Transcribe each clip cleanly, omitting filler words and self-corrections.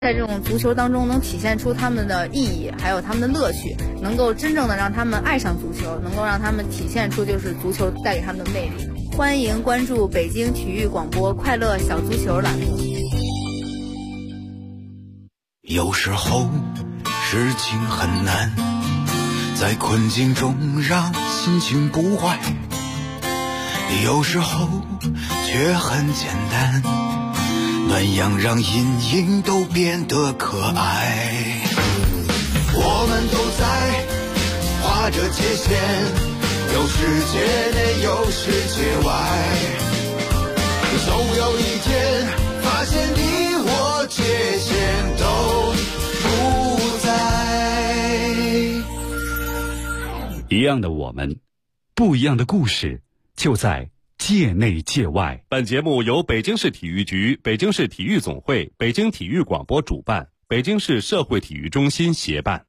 在这种足球当中能体现出他们的意义，还有他们的乐趣，能够真正的让他们爱上足球，能够让他们体现出就是足球带给他们的魅力。欢迎关注北京体育广播快乐小足球栏目。 有时候事情很难，在困境中让心情不坏，有时候却很简单，暖阳让阴影都变得可爱。我们都在划着界限，有世界内有世界外，总有一天发现你我界限都不在。 一样的我们，不一样的故事，就在界内界外。 本节目由北京市体育局、北京市体育总会、北京体育广播主办，北京市社会体育中心协办。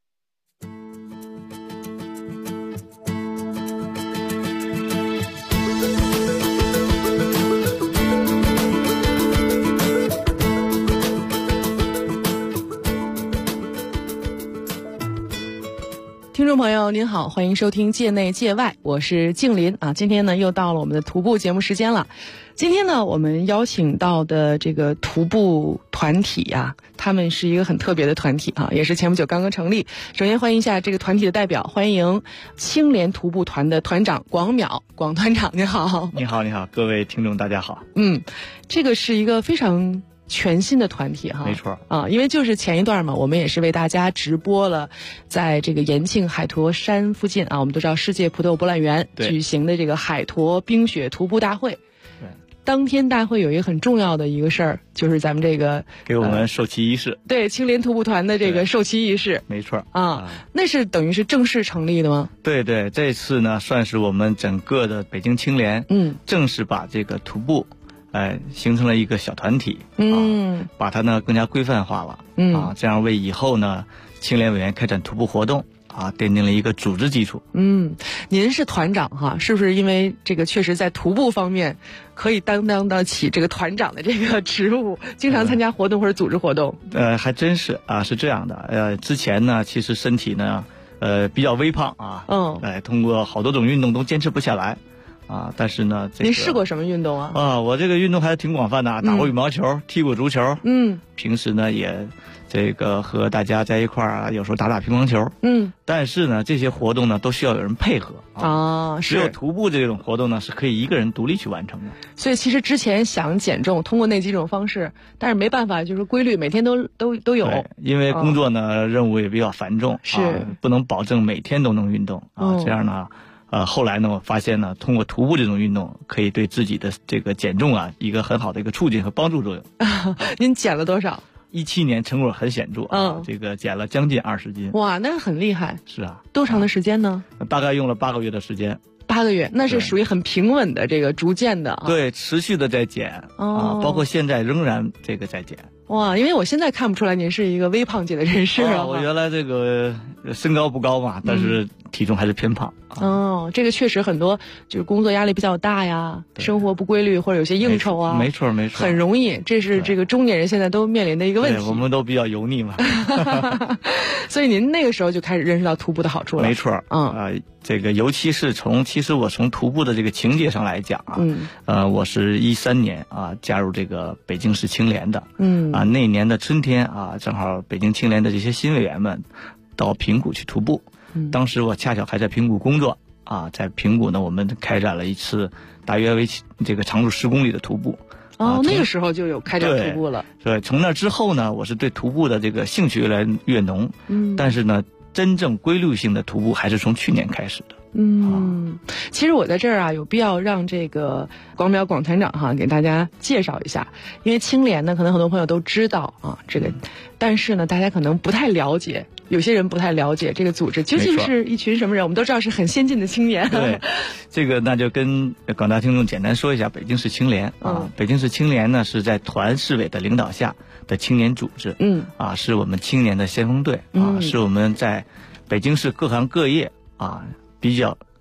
听众朋友您好，欢迎收听界内界外，我是静林啊。今天呢又到了我们的徒步节目时间了。今天呢我们邀请到的这个徒步团体啊，他们是一个很特别的团体啊，也是前不久刚刚成立。首先欢迎一下这个团体的代表，欢迎青联徒步团的团长广淼，广团长您好。 你好，你好，各位听众大家好。 这个是一个非常全新的团体哈， 没错啊，因为就是前一段嘛，我们也是为大家直播了，在这个延庆海坨山附近啊，我们都知道世界葡萄博览园举行的这个海坨冰雪徒步大会。 对， 当天大会有一个很重要的一个事儿，就是咱们这个给我们授旗仪式。 对，青联徒步团的这个授旗仪式。 没错啊，那是等于是正式成立的吗？ 对对，这次呢算是我们整个的北京青联正式把这个徒步形成了一个小团体，把它呢更加规范化了，这样为以后呢青联委员开展徒步活动奠定了一个组织基础。 您是团长哈，是不是因为这个确实在徒步方面可以担当得起这个团长的这个职务，经常参加活动或者组织活动？ 还真是啊，是这样的。之前呢其实身体呢比较微胖啊，通过好多种运动都坚持不下来。但是呢， 您试过什么运动啊？ 我这个运动还挺广泛的，打过羽毛球，踢过足球，平时呢也这个和大家在一块儿有时候打打乒乓球，但是呢这些活动呢都需要有人配合只有徒步这种活动呢是可以一个人独立去完成的。 所以其实之前想减重，通过那几种方式，但是没办法，就是规律每天都有。 因为工作呢任务也比较繁重， 是不能保证每天都能运动这样呢。后来呢，我发现呢，通过徒步这种运动，可以对自己的这个减重一个很好的一个促进和帮助作用。 您减了多少 ？17年成果很显著这个减了将近20斤。 哇，那很厉害。 是啊。 多长的时间呢？ 大概用了8个月的时间。 8个月，那是属于很平稳的这个逐渐的对，持续的在减包括现在仍然这个在减。 哇，因为我现在看不出来您是一个微胖界的人士我原来这个身高不高嘛，但是体重还是偏胖。 这个确实很多就是工作压力比较大呀，生活不规律或者有些应酬没错， 很容易，这是这个中年人现在都面临的一个问题。 我们都比较油腻嘛。 所以您那个时候就开始认识到徒步的好处了。 没错，这个尤其是其实我从徒步的这个情节上来讲我是13年加入这个北京市青联的。那年的春天正好北京青联的这些新委员们到平谷去徒步。当时我恰巧还在平谷工作在平谷呢，我们开展了一次大约为这个长度10公里的徒步。 那个时候就有开展徒步了。 对，从那之后呢，我是对徒步的这个兴趣越来越浓。但是呢，真正规律性的徒步还是从去年开始的。 其实我在这儿有必要让这个广淼广团长给大家介绍一下，因为青联呢可能很多朋友都知道这个，但是呢大家可能不太了解，有些人不太了解这个组织究竟是一群什么人。我们都知道是很先进的青年。 对，这个那就跟广大听众简单说一下北京市青联北京市青联呢是在团市委的领导下的青年组织，是我们青年的先锋队是我们在北京市各行各业比较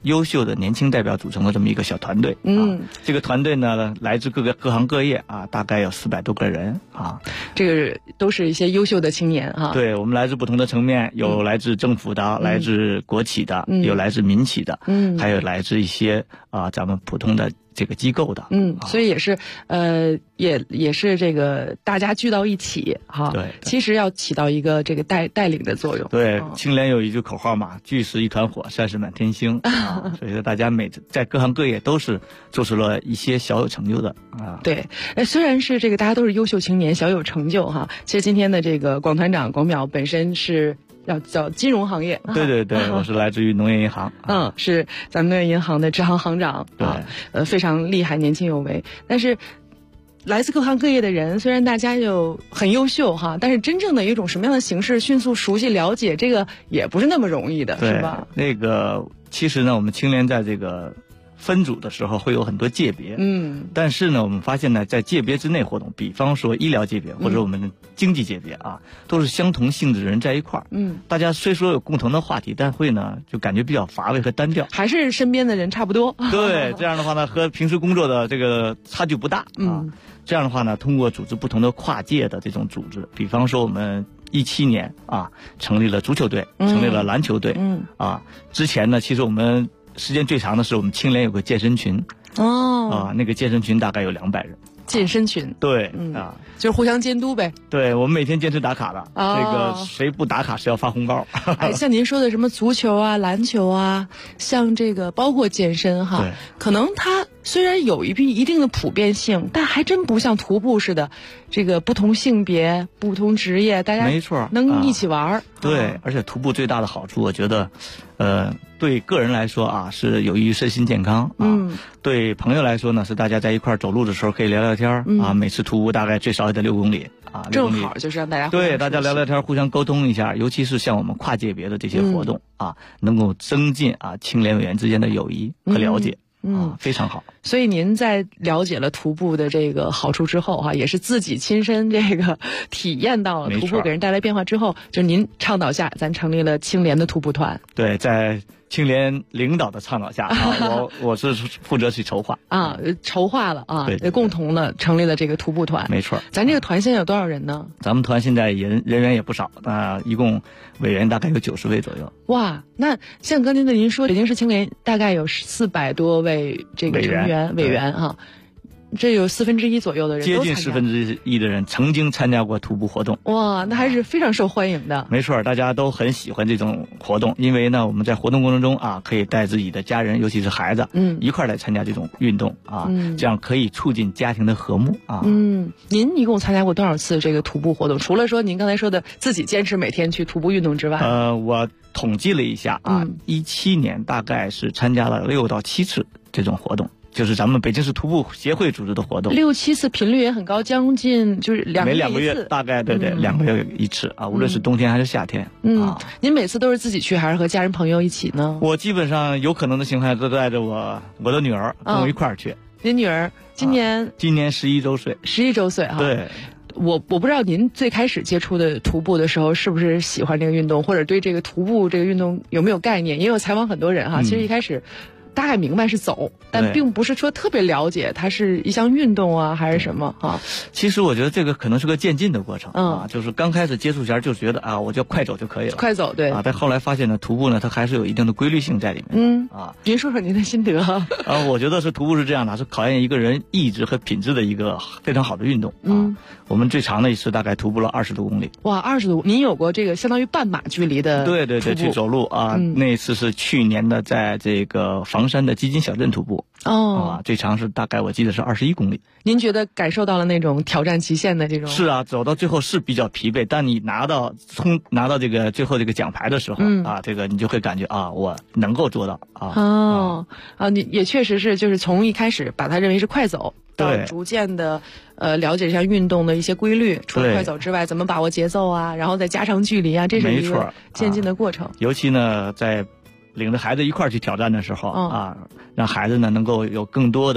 优秀的年轻代表组成的这么一个小团队。这个团队呢来自各行各业啊，大概有400多个人啊。 这个都是一些优秀的青年啊。 对，我们来自不同的层面，有来自政府的，来自国企的，有来自民企的，还有来自一些咱们普通的这个机构的。 所以也是也是这个大家聚到一起哈。 对， 其实要起到一个这个带领的作用。 对，青联有一句口号嘛，聚是一团火，善是满天星啊。所以说大家在各行各业都是做出了一些小有成就的啊。 对，虽然是这个大家都是优秀青年，小有成就哈。其实今天的这个广团长广淼本身是要叫金融行业。 对对对，我是来自于农业银行。 是咱们农业银行的支行行长。 对， 非常厉害，年轻有为。但是来自各行各业的人，虽然大家就很优秀哈，但是真正的一种什么样的形式迅速熟悉了解，这个也不是那么容易的，是吧？ 那个其实呢，我们青联在这个分组的时候会有很多界别，但是呢，我们发现呢，在界别之内活动，比方说医疗界别或者我们的经济界别啊，都是相同性质的人在一块儿，大家虽说有共同的话题，但会呢就感觉比较乏味和单调， 还是身边的人差不多。 对，这样的话呢，和平时工作的这个差距不大啊。这样的话呢，通过组织不同的跨界的这种组织，比方说我们17年啊，成立了足球队，成立了篮球队，之前呢，其实我们时间最长的是我们青联有个健身群，那个健身群大概有200人。 健身群， 对， 就是互相监督呗。 对，我们每天坚持打卡的，这个谁不打卡是要发红包。 像您说的什么足球啊、篮球啊，像这个包括健身哈，可能它虽然有一定的普遍性，但还真不像徒步似的，这个不同性别、不同职业，大家没错能一起玩。 对，而且徒步最大的好处，我觉得，对个人来说啊，是有益于身心健康啊。对朋友来说呢，是大家在一块走路的时候可以聊聊天啊。每次徒步大概最少也得6公里啊， 正好就是让大家对大家聊聊天，互相沟通一下。尤其是像我们跨界别的这些活动啊，能够增进青联委员之间的友谊和了解。非常好。 所以您在了解了徒步的这个好处之后哈，也是自己亲身这个体验到了徒步给人带来变化之后，就是您倡导下，咱成立了青联的徒步团。 对，在青联领导的倡导下我是负责去筹划筹划了对， 共同的成立了这个徒步团。 没错。 咱这个团现在有多少人呢？ 咱们团现在人员也不少，一共委员大概有90位左右。 哇，那像刚才您说，北京市青联大概有400多位这个成员委员啊。这有1/4左右的人， 接近1/4的人曾经参加过徒步活动。 哇，那还是非常受欢迎的。 没错，大家都很喜欢这种活动，因为呢，我们在活动过程中可以带自己的家人，尤其是孩子，一块来参加这种运动这样可以促进家庭的和睦您一共参加过多少次这个徒步活动？除了说您刚才说的自己坚持每天去徒步运动之外， 我统计了一下17年大概是参加了6到7次这种活动。就是咱们北京市徒步协会组织的活动 ，6、7次频率也很高，将近就是每2个月大概对2个月一次无论是冬天还是夏天您每次都是自己去还是和家人朋友一起呢？ 我基本上有可能的情况下都带着我的女儿跟我一块儿去。 您女儿今年 11周岁 ，11周岁对。 我不知道您最开始接触的徒步的时候是不是喜欢这个运动，或者对这个徒步这个运动有没有概念？因为我采访很多人其实一开始大概明白是走，但并不是说特别了解它是一项运动还是什么其实我觉得这个可能是个渐进的过程就是刚开始接触前就觉得我就快走就可以了， 快走对但后来发现呢，徒步呢它还是有一定的规律性在里面您说说您的心得我觉得是徒步是这样的，是考验一个人意志和品质的一个非常好的运动我们最长的一次大概徒步了20多公里。 哇，20多，您有过这个相当于半马距离的对去走路那一次是去年的在这个房山的基金小镇徒步最长是大概我记得是21公里。 您觉得感受到了那种挑战极限的这种？ 是走到最后是比较疲惫，但你拿到这个最后这个奖牌的时候这个你就会感觉我能够做到你也确实是就是从一开始把它认为是快走，到逐渐的了解一下运动的一些规律，除了快走之外怎么把握节奏然后再加长距离这是一个渐进的过程尤其呢在领着孩子一块儿去挑战的时候让孩子呢能够有更多的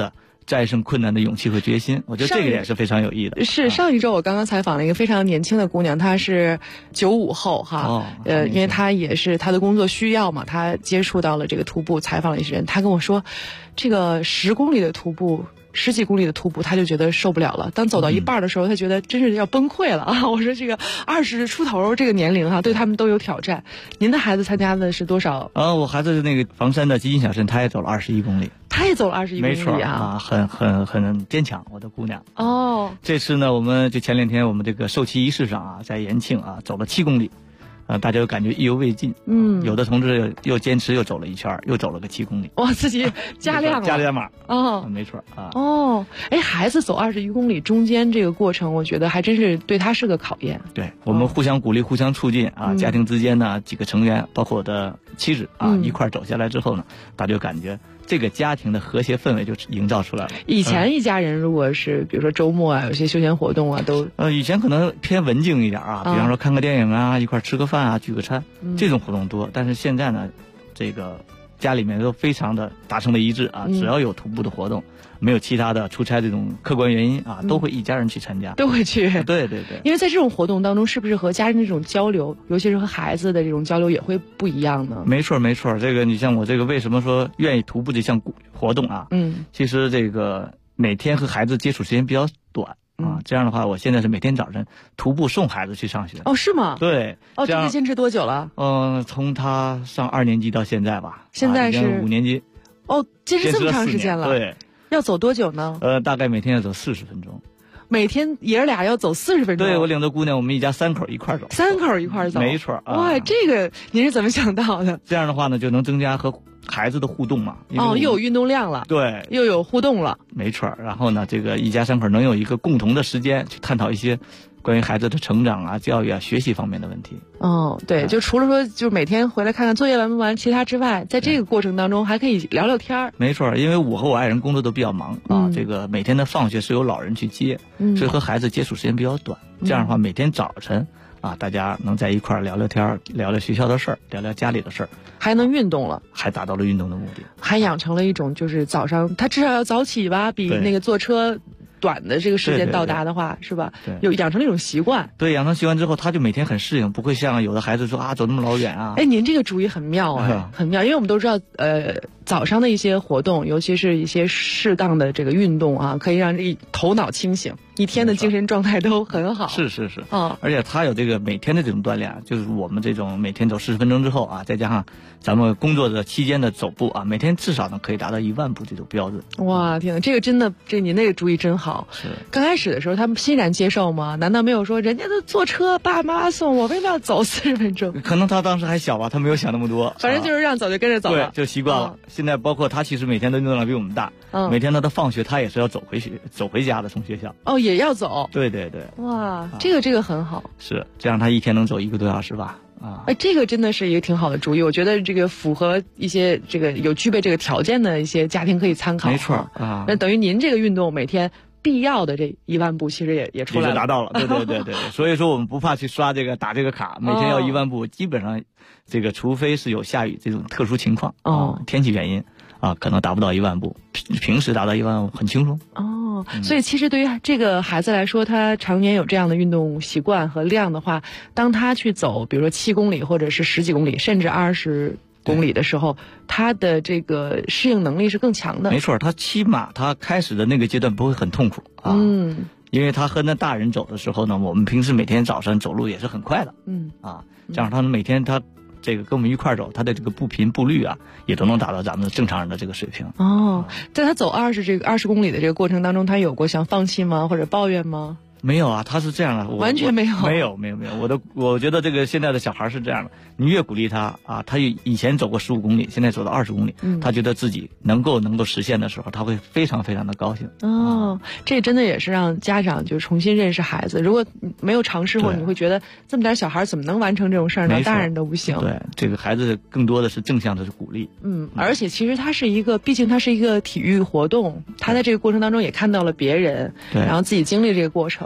战胜困难的勇气和决心，我觉得这个也是非常有意义的。 是上一周我刚刚采访了一个非常年轻的姑娘，她是95后哈，因为她也是她的工作需要嘛，她接触到了这个徒步，采访了一些人，她跟我说，这个10公里的徒步。10几公里的徒步，他就觉得受不了了。当走到一半的时候，他觉得真是要崩溃了啊！我说这个20出头这个年龄哈，对他们都有挑战。您的孩子参加的是多少？ 我孩子那个房山的基金小镇，他也走了21公里。 他也走了21公里啊！ 没错啊，很坚强，我的姑娘。 哦， 这次呢，我们就前2天我们这个授旗仪式上啊，在延庆啊走了7公里。大家就感觉意犹未尽。有的同志又坚持又走了一圈，又走了个7公里。 哇，自己加量了， 加了码。没错啊。 孩子走21公里中间这个过程，我觉得还真是对他是个考验。 对，我们互相鼓励，互相促进啊。家庭之间呢，几个成员，包括我的妻子啊，一块走下来之后呢，大家就感觉这个家庭的和谐氛围就营造出来了。 以前一家人如果是比如说周末啊，有些休闲活动啊，都以前可能偏文静一点啊，比方说看个电影啊，一块吃个饭啊，聚个餐，这种活动多。但是现在呢，这个家里面都非常的达成了一致啊，只要有徒步的活动，没有其他的出差这种客观原因啊，都会一家人去参加， 都会去。 对。 因为在这种活动当中，是不是和家人的这种交流，尤其是和孩子的这种交流也会不一样呢？ 没错。这个你像我这个为什么说愿意徒步这项活动啊？其实这个每天和孩子接触时间比较短。这样的话，我现在是每天早晨徒步送孩子去上学。 是吗？ 对。 这个坚持多久了？ 从他上2年级到现在吧。 现在是 5年级。 坚持这么长时间了。 对。 要走多久呢？ 大概每天要走40分钟。 每天爷儿俩要走40分钟。 对，我领着姑娘，我们一家3口一块走。 3口一块走。 没错。 哇，这个您是怎么想到的？ 这样的话呢，就能增加和孩子的互动嘛。 又有运动量了。对，又有互动了。 没错。然后呢，这个一家3口能有一个共同的时间去探讨一些关于孩子的成长啊、教育啊、学习方面的问题。 对，就除了说就每天回来看看作业完不完，其他之外，在这个过程当中还可以聊聊天。 没错，因为我和我爱人工作都比较忙啊，这个每天的放学是由老人去接，所以和孩子接触时间比较短。这样的话，每天早晨啊，大家能在一块聊聊天，聊聊学校的事儿，聊聊家里的事儿， 还能运动了， 还达到了运动的目的， 还养成了一种就是早上他至少要早起吧，比那个坐车短的这个时间到达的话，是吧？ 对， 有养成了一种习惯。 对，养成习惯之后，他就每天很适应，不会像有的孩子说啊，走那么老远啊。 您这个主意很妙很妙，因为我们都知道，早上的一些活动，尤其是一些适当的这个运动啊，可以让头脑清醒，一天的精神状态都很好。 是。而且他有这个每天的这种锻炼，就是我们这种每天走40分钟之后啊，再加上咱们工作的期间的走步啊，每天至少可以达到1万步这种标准。 哇，天哪，这个真的，您那个主意真好。 是。 刚开始的时候，他们欣然接受吗？难道没有说人家都坐车爸妈送我，为什么要走40分钟？ 可能他当时还小吧，他没有想那么多。 反正就是让走就跟着走了， 对，就习惯了。现在包括他，其实每天的运动量比我们大。每天他的放学，他也是要走回家的，从学校。 也要走。 对。 哇，这个很好。 是，这样他一天能走1个多小时吧。 这个真的是一个挺好的主意，我觉得这个符合一些这个有具备这个条件的一些家庭可以参考。 没错啊。 那等于您这个运动每天必要的这1万步，其实也出来了， 也达到了。对。所以说我们不怕去刷打这个卡，每天要1万步，基本上这个除非是有下雨这种特殊情况天气原因可能达不到1万步，平时达到1万步很轻松。 所以其实对于这个孩子来说，他常年有这样的运动习惯和量的话，当他去走比如说7公里或者是10几公里甚至20公里的时候，他的这个适应能力是更强的。 没错，他起码他开始的那个阶段不会很痛苦因为他和那大人走的时候呢，我们平时每天早上走路也是很快的这样他每天他这个跟我们一块走，他的这个步频步率也都能达到咱们正常人的这个水平。 在他走20公里的这个过程当中，他有过想放弃吗，或者抱怨吗？ 没有他是这样的， 完全没有。 没有。我觉得这个现在的小孩是这样的，你越鼓励他他以前走过15公里，现在走到20公里，他觉得自己能够实现的时候，他会非常非常的高兴。 这真的也是让家长就重新认识孩子。如果没有尝试过，你会觉得这么点小孩怎么能完成这种事儿呢？大人都不行。 对，这个孩子更多的是正向的鼓励。 而且其实毕竟它是一个体育活动，他在这个过程当中也看到了别人，然后自己经历这个过程。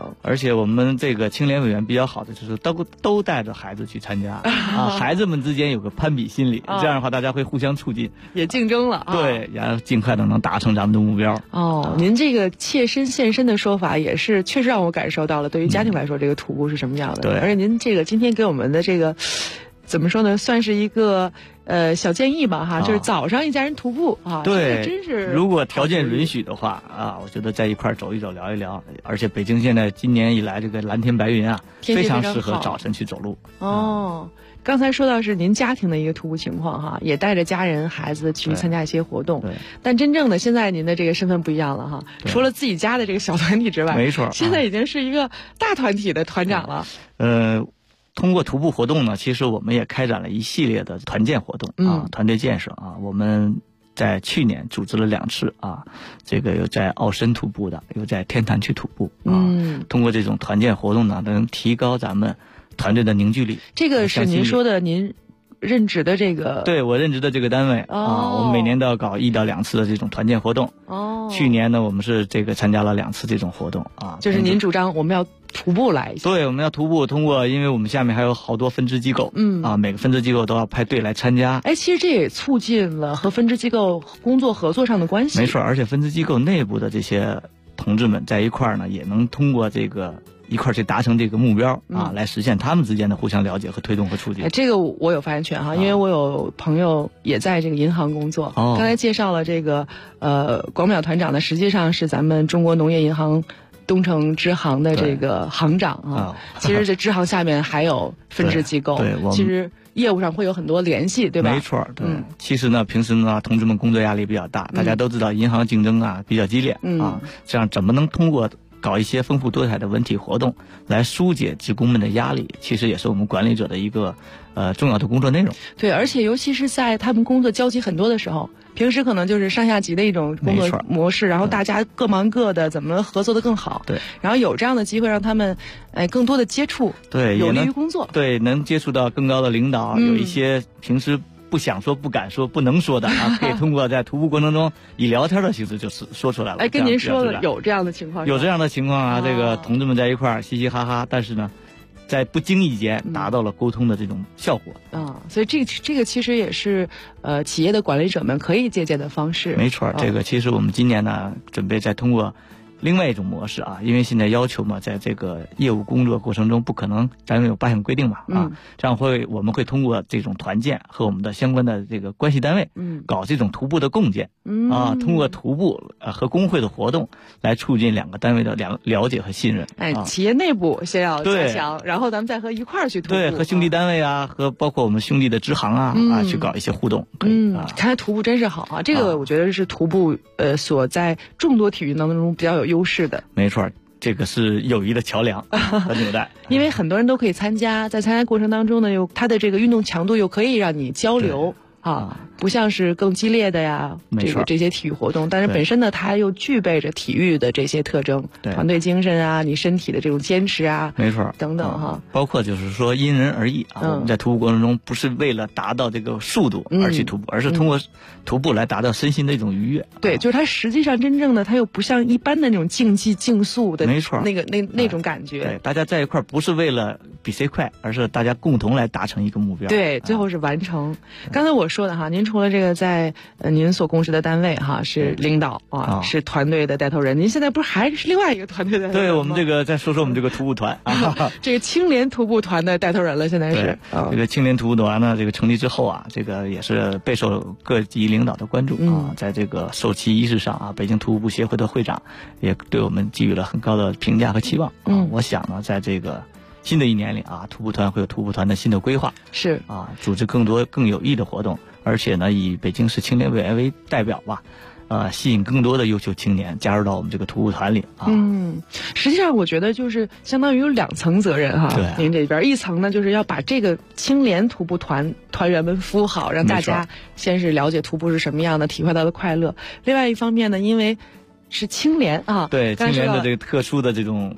而且我们这个青联委员比较好的就是都带着孩子去参加啊，孩子们之间有个攀比心理，这样的话大家会互相促进， 也竞争了。 对，然后尽快的能达成咱们的目标。 您这个切身现身的说法也是确实让我感受到了，对于家庭来说，这个徒步是什么样的。 对， 而且您这个今天给我们的这个怎么说呢，算是一个小建议吧哈，就是早上一家人徒步啊， 对， 真是如果条件允许的话啊，我觉得在一块走一走，聊一聊。而且北京现在今年以来这个蓝天白云啊，非常适合早晨去走路。 刚才说到是您家庭的一个徒步情况哈，也带着家人孩子去参加一些活动。 对， 但真正的现在您的这个身份不一样了哈，除了自己家的这个小团体之外， 没错， 现在已经是一个大团体的团长了。 通过徒步活动呢，其实我们也开展了一系列的团建活动啊，团队建设啊。我们在去年组织了2次啊，这个有在奥参徒步的，有在天坛去徒步啊。通过这种团建活动呢，能提高咱们团队的凝聚力。 这个是您说的，您任职的这个？ 对，我任职的这个单位啊，我们每年都要搞1到2次的这种团建活动。去年呢，我们是这个参加了2次这种活动啊。 就是您主张我们要徒步来一下。 对，我们要徒步，通过，因为我们下面还有好多分支机构，每个分支机构都要派队来参加。 其实这也促进了和分支机构工作合作上的关系。 没错，而且分支机构内部的这些同志们在一块儿呢，也能通过这个一块儿去达成这个目标啊，来实现他们之间的互相了解和推动和促进。 这个我有发言权哈，因为我有朋友也在这个银行工作。刚才介绍了这个广淼团长呢，实际上是咱们中国农业银行东城支行的这个行长啊。其实这支行下面还有分支机构， 对， 其实业务上会有很多联系，对吧？ 没错，对。其实呢，平时呢，同志们工作压力比较大，大家都知道银行竞争啊比较激烈啊，这样怎么能通过搞一些丰富多彩的文体活动来疏解职工们的压力，其实也是我们管理者的一个重要的工作内容。 对，而且尤其是在他们工作交集很多的时候，平时可能就是上下级的一种工作模式，然后大家各忙各的，怎么合作的更好？ 对， 然后有这样的机会让他们更多的接触， 对， 有利于工作。 对，能接触到更高的领导，有一些平时不想说、不敢说、不能说的啊，可以通过在徒步过程中以聊天的形式就是说出来了。 跟您说的有这样的情况？ 有这样的情况啊，这个同志们在一块儿嘻嘻哈哈，但是呢，在不经意间达到了沟通的这种效果所以这个其实也是企业的管理者们可以借鉴的方式。 没错，这个其实我们今年呢准备再通过另外一种模式啊，因为现在要求嘛，在这个业务工作过程中不可能咱们有8项规定嘛这样我们会通过这种团建和我们的相关的这个关系单位搞这种徒步的共建通过徒步和工会的活动来促进2个单位的了解和信任。 企业内部先要加强，然后咱们再和一块儿去徒步。 对，和兄弟单位和包括我们兄弟的支行去搞一些互动。 看来徒步真是好啊，这个我觉得是徒步所在众多体育当中比较有优势的。 没错，这个是友谊的桥梁和纽带。 因为很多人都可以参加，在参加过程当中呢，它的这个运动强度又可以让你交流不像是更激烈的呀，这些体育活动，但是本身呢，它又具备着体育的这些特征，团队精神啊，你身体的这种坚持啊， 没错， 等等包括就是说因人而异我们在徒步过程中不是为了达到这个速度而去徒步，而是通过徒步来达到身心的一种愉悦。 对，就是它实际上真正的它又不像一般的那种竞技竞速的， 没错， 那种感觉。 对，大家在一块不是为了比谁快，而是大家共同来达成一个目标。 对，最后是完成。刚才我说的您除了这个在您所共事的单位是领导是团队的带头人，您现在不是还是另外一个团队的带头人吗？ 对，我们这个再说说我们这个徒步团这个青联徒步团的带头人了，现在是这个青联徒步团呢，这个成立之后这个也是备受各级领导的关注在这个授旗仪式上北京徒步协会的会长也对我们给予了很高的评价和期望我想呢，在这个新的一年里徒步团会有徒步团的新的规划， 是组织更多更有益的活动，而且呢，以北京市青联委员为代表吸引更多的优秀青年加入到我们这个徒步团里实际上我觉得就是相当于有2层责任对您这边一层呢，就是要把这个青联徒步团员们服务好，让大家先是了解徒步是什么样的，体会到的快乐。另外一方面呢，因为是青联对青联的这个特殊的这种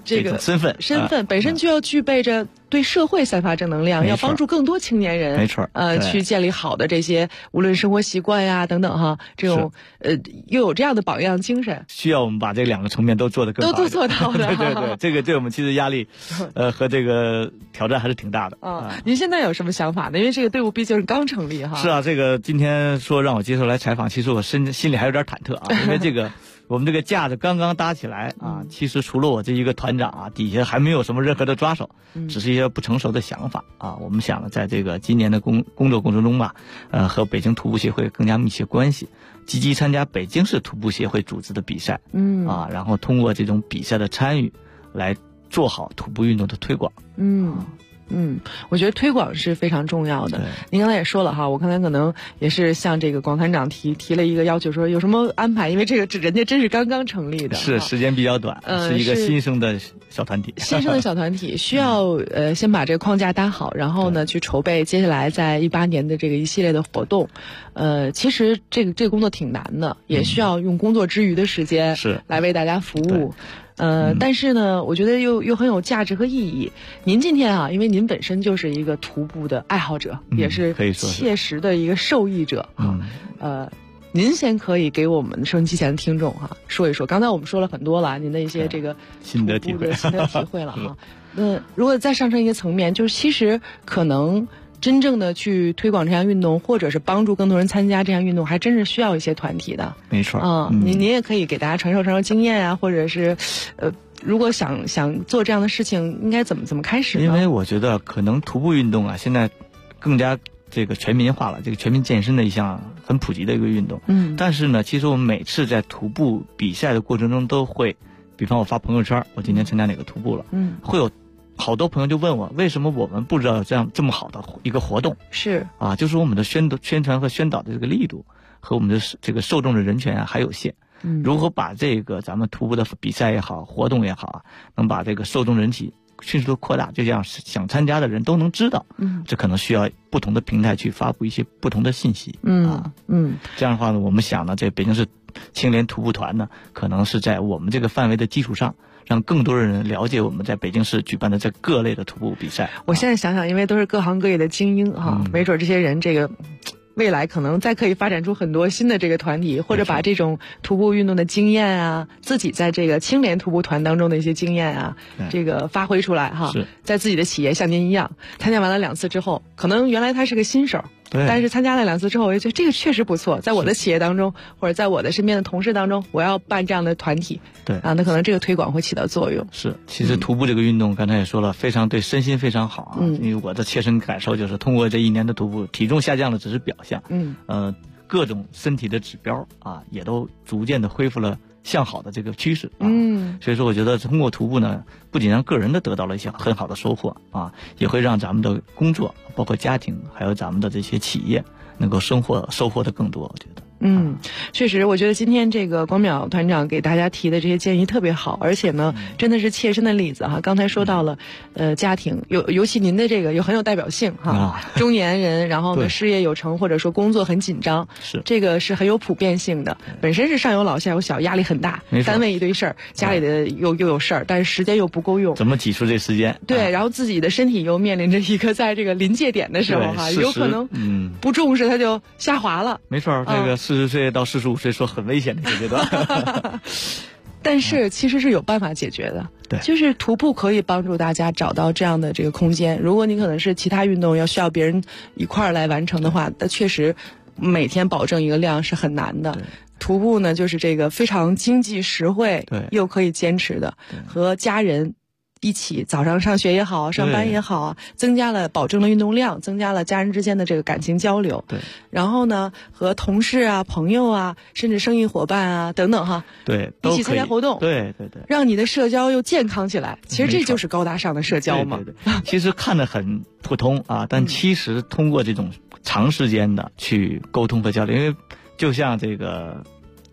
这个身份本身就要具备着对社会散发正能量，要帮助更多青年人， 没错， 去建立好的这些无论生活习惯呀等等哈，这种又有这样的榜样精神， 需要我们把这2个层面都做得更好， 都做到的。 对，这个对我们其实压力和这个挑战还是挺大的您现在有什么想法呢？因为这个队伍毕竟是刚成立哈。 是啊，这个今天说让我接受来采访，其实我心里还有点忐忑啊，因为这个。我们这个架子刚刚搭起来啊，其实除了我这一个团长啊，底下还没有什么任何的抓手，只是一些不成熟的想法啊。我们想在这个今年的工作过程中吧，和北京徒步协会更加密切关系，积极参加北京市徒步协会组织的比赛，然后通过这种比赛的参与，来做好徒步运动的推广， 我觉得推广是非常重要的。您刚才也说了哈，我刚才可能也是向这个广团长提了一个要求，说有什么安排，因为这个人家真是刚刚成立的， 是时间比较短，是一个新生的小团体， 需要先把这个框架搭好，然后呢去筹备接下来在18年的这个一系列的活动。其实这个工作挺难的，也需要用工作之余的时间来为大家服务。但是呢，我觉得又很有价值和意义。您今天啊，因为您本身就是一个徒步的爱好者，也是切实的一个受益者您先可以给我们收音机前的听众说一说，刚才我们说了很多了，您的一些这个心得体会了哈。那如果再上升一个层面，就是其实可能真正的去推广这项运动，或者是帮助更多人参加这项运动，还真是需要一些团体的。 没错， 您也可以给大家传授经验啊，或者是如果想做这样的事情，应该怎么开始呢？ 因为我觉得可能徒步运动啊，现在更加这个全民化了，这个全民健身的一项很普及的一个运动。但是呢，其实我们每次在徒步比赛的过程中都会，比方我发朋友圈，我今天参加哪个徒步了，会有好多朋友就问我，为什么我们不知道这么好的一个活动？ 是啊， 就是我们的宣传和宣导的这个力度和我们的这个受众的人群还有限。如何把这个咱们徒步的比赛也好，活动也好能把这个受众人体迅速的扩大，就这样想参加的人都能知道。这可能需要不同的平台去发布一些不同的信息。这样的话呢，我们想呢，这北京市青联徒步团呢，可能是在我们这个范围的基础上，让更多的人了解我们在北京市举办的这各类的徒步比赛。 我现在想想，因为都是各行各业的精英没准这些人这个未来可能再可以发展出很多新的这个团体，或者把这种徒步运动的经验啊，自己在这个青联徒步团当中的一些经验啊，这个发挥出来在自己的企业像您一样，参加完了2次之后，可能原来他是个新手，但是参加了2次之后，我就觉得这个确实不错，在我的企业当中，或者在我的身边的同事当中，我要办这样的团体，那可能这个推广会起到作用。 其实徒步这个运动，刚才也说了，非常对身心非常好因为我的切身感受就是，通过这1年的徒步，体重下降的只是表象，各种身体的指标也都逐渐的恢复了向好的这个趋势所以说我觉得通过徒步呢，不仅让个人的得到了一些很好的收获也会让咱们的工作，包括家庭，还有咱们的这些企业能够收获的更多，我觉得。 确实，我觉得今天这个光淼团长给大家提的这些建议特别好，而且呢，真的是切身的例子刚才说到了，家庭尤其您的这个很有代表性中年人，然后呢事业有成，或者说工作很紧张，这个是很有普遍性的。本身是上有老下有小，压力很大，单位一堆事儿，家里的又有事儿，但是时间又不够用， 怎么挤出这时间？ 对，然后自己的身体又面临着一个在这个临界点的时候有可能不重视它就下滑了。 没错，这个40岁到45岁说很危险的一个阶段但是其实是有办法解决的。 对， 就是徒步可以帮助大家找到这样的这个空间。如果你可能是其他运动需要别人一块儿来完成的话，那确实每天保证一个量是很难的。徒步呢，就是这个非常经济实惠，又可以坚持的，和家人一起早上上学也好，上班也好增加了保证了运动量，增加了家人之间的这个感情交流。然后呢，和同事朋友甚至生意伙伴等等一起参加活动， 对， 让你的社交又健康起来。其实这就是高大上的社交嘛。 其实看得很普通但其实通过这种长时间的去沟通和交流，因为就像这个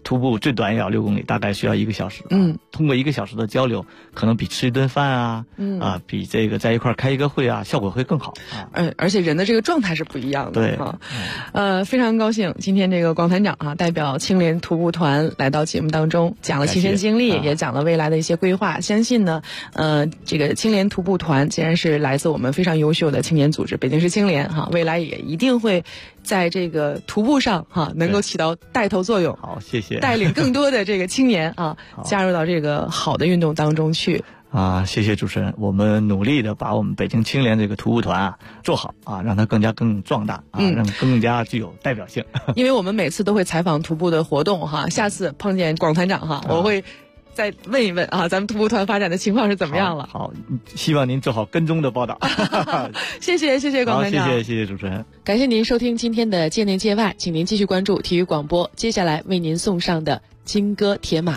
徒步最短也要6公里，大概需要1个小时。通过1个小时的交流，可能比吃一顿饭啊，比这个在一块开一个会啊，效果会更好。 而且人的这个状态是不一样的。 对啊，非常高兴今天这个广团长啊，代表青联徒步团来到节目当中，讲了亲身经历，也讲了未来的一些规划。相信呢，这个青联徒步团既然是来自我们非常优秀的青年组织北京市青联哈，未来也一定会在这个徒步上能够起到带头作用。 好，谢谢。 带领更多的这个青年加入到这个好的运动当中去。 谢谢主持人，我们努力的把我们北京青联这个徒步团做好让它更壮大让更加具有代表性。 因为我们每次都会采访徒步的活动下次碰见广团长我会再问一问咱们徒步团发展的情况是怎么样了。 好，希望您做好跟踪的报道。 谢谢广团长。 谢谢主持人。 感谢您收听今天的界内界外，请您继续关注体育广播，接下来为您送上的金戈铁马。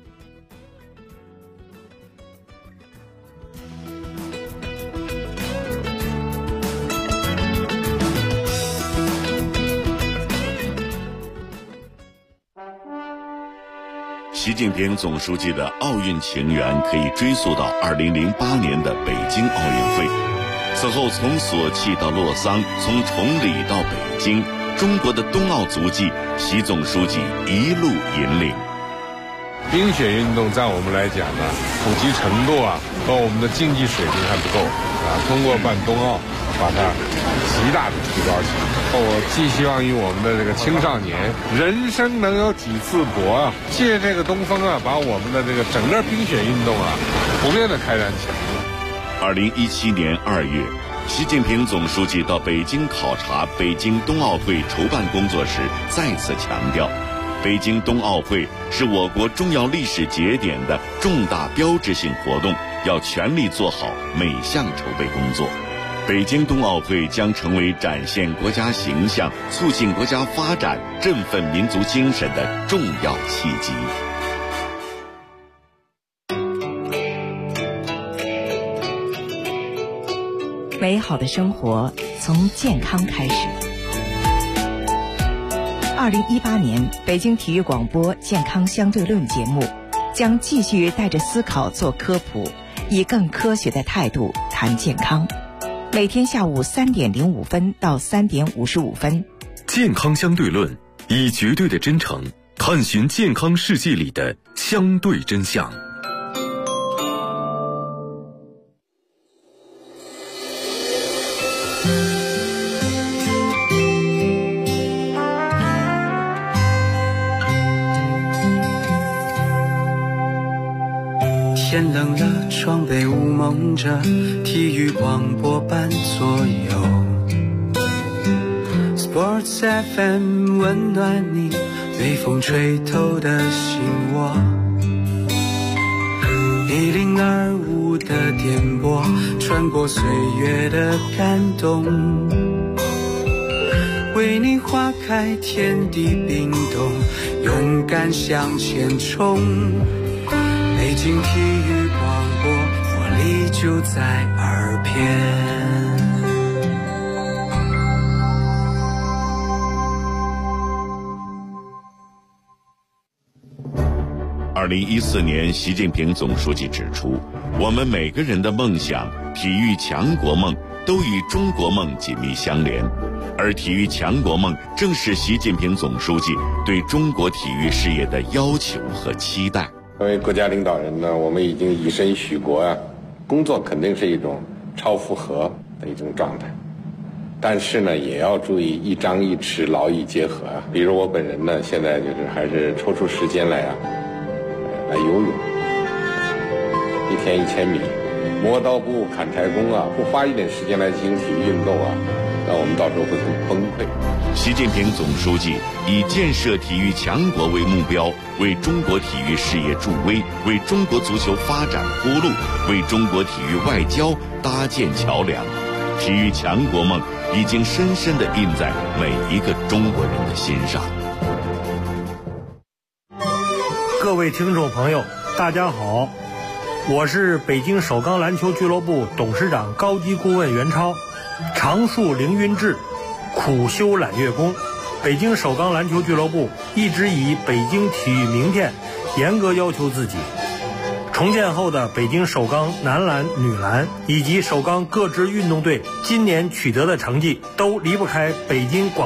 习近平总书记的奥运情缘可以追溯到2008年的北京奥运会。此后从索契到洛桑，从崇礼到北京，中国的冬奥足迹，习总书记一路引领。 冰雪运动在我们来讲呢，普及程度和我们的竞技水平还不够通过办冬奥，把它极大的提高起来。我寄希望于我们的这个青少年，人生能有几次搏借这个东风把我们的这个整个冰雪运动普遍的开展起来。 2017年2月，习近平总书记到北京考察北京冬奥会筹办工作时，再次强调，北京冬奥会是我国重要历史节点的重大标志性活动，要全力做好每项筹备工作。北京冬奥会将成为展现国家形象、促进国家发展、振奋民族精神的重要契机。 美好的生活从健康开始。2018年北京体育广播健康相对论节目将继续带着思考做科普，以更科学的态度谈健康。每天下午3点05分到3点55分， 健康相对论，以绝对的真诚探寻健康世界里的相对真相。 天冷了，窗被雾蒙着，体育广播伴左右。Sports FM 温暖你，被风吹透的心窝。1025的电波，穿过岁月的感动，为你划开天地冰冻，勇敢向前冲。北京体育广播，活力就在耳边。 2014年，习近平总书记指出，我们每个人的梦想、体育强国梦都与中国梦紧密相连，而体育强国梦正是习近平总书记对中国体育事业的要求和期待。 作为国家领导人呢，我们已经以身许国工作肯定是一种超负荷的一种状态，但是呢，也要注意一张一弛，劳逸结合比如我本人呢，现在就是还是抽出时间来游泳，1天1000米，磨刀不误砍柴工不花一点时间来进行体育运动那我们到时候会很崩溃。 习近平总书记以建设体育强国为目标，为中国体育事业助威，为中国足球发展铺路，为中国体育外交搭建桥梁。体育强国梦已经深深地印在每一个中国人的心上。 各位听众朋友，大家好，我是北京首钢篮球俱乐部董事长高级顾问袁超。长树凌云志，苦修揽月功， 北京首钢篮球俱乐部一直以北京体育明天严格要求自己。重建后的北京首钢男篮、女篮以及首钢各支运动队今年取得的成绩都离不开北京广